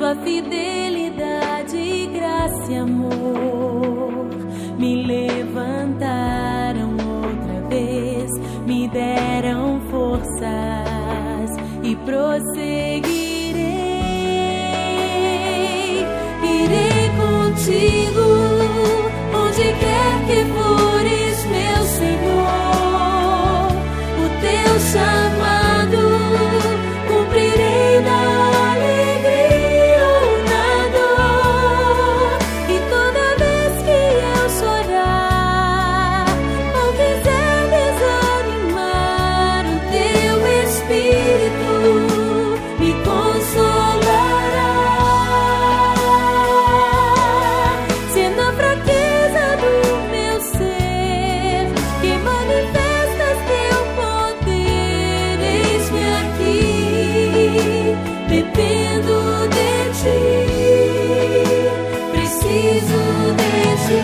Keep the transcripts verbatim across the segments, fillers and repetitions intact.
tua fidelidade, graça e amor me levantaram outra vez, me deram forças e prosseguirei. Irei contigo onde quer que fores, meu Senhor. O teu chamado cumprirei na alegria ou na dor. E toda vez que eu chorar ou quiser desanimar, o teu Espírito me consolará. Sendo a fraqueza do meu ser que manifestas teu poder, eis-me aqui, dependo de ti, preciso de ti.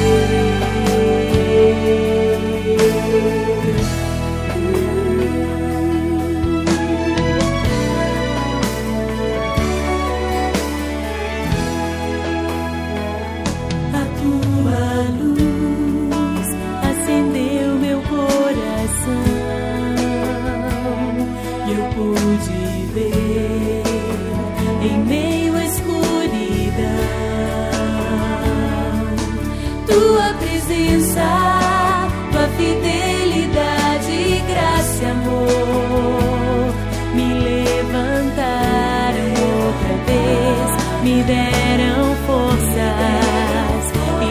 A tua luz acendeu meu coração e eu pude ver em meio à escuridão tua presença, tua fidelidade, graça e amor me levantaram outra vez, me deram forças e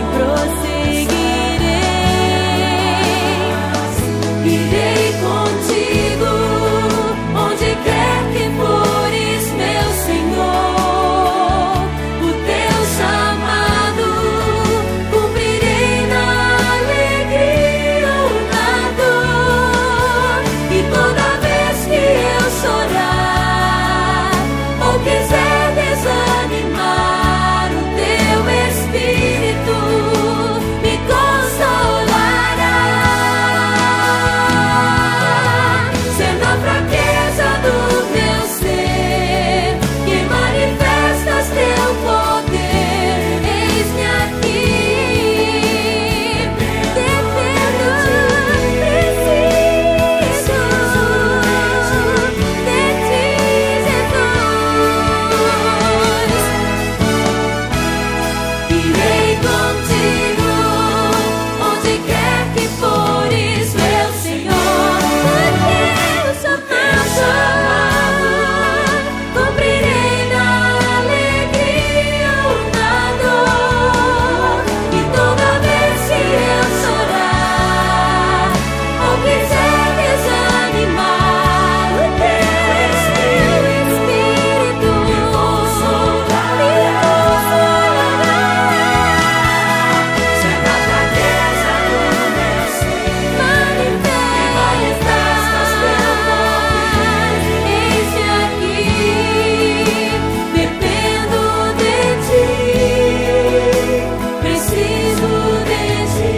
prosseguirei. Irei contigo onde quer que fores, meu Senhor. O teu chamado cumprirei na alegria ou na dor. E toda vez que eu chorar ou quiser desanimar, o teu Espírito me consolará. Sendo a fraqueza do meu ser que manifestas teu poder, eis-me aqui, dependo, preciso de ti, Jesus. Irei contigo onde quer que fores, meu Senhor. O teu chamado cumprirei na alegria ou na dor. E toda vez que eu chorar ou quiser desanimar, o teu Espírito me consolará. Sendo a fraqueza do meu ser, manifestas teu poder, eis-me aqui, dependo de ti, preciso de ti.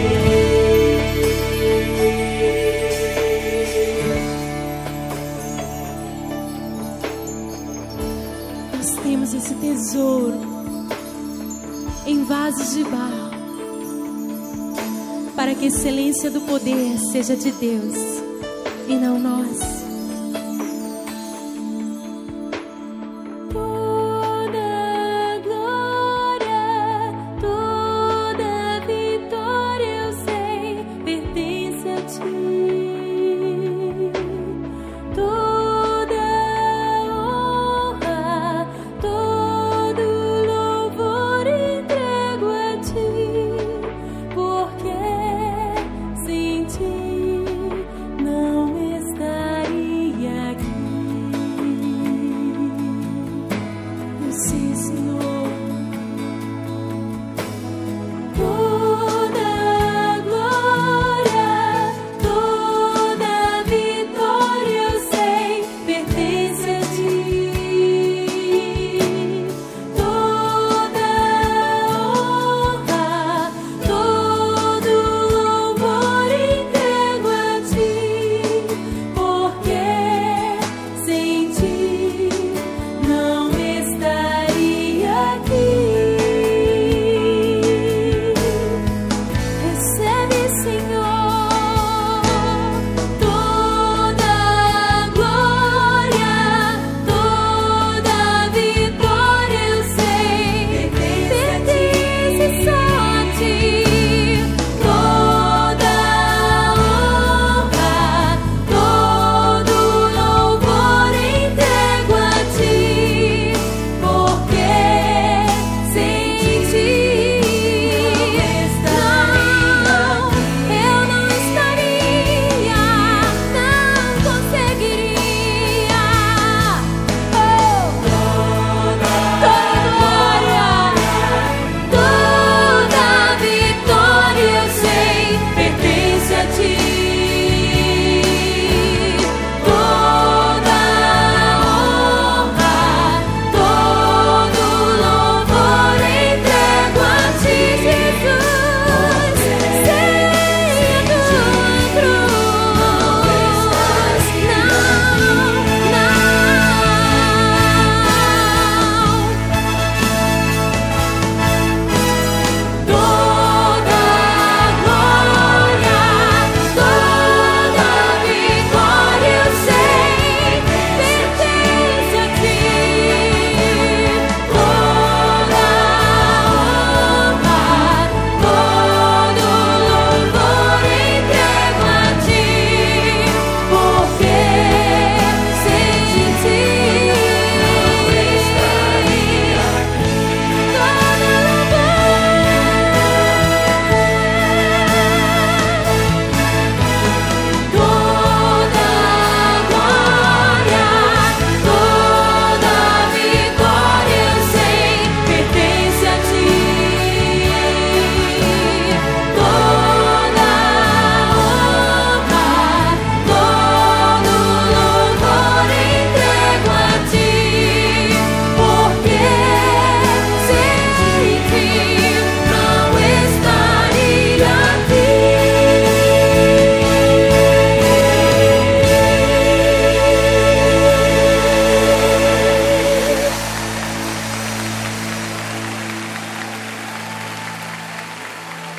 Nós temos esse tesouro em vasos de barro, para que a excelência do poder seja de Deus e não nós.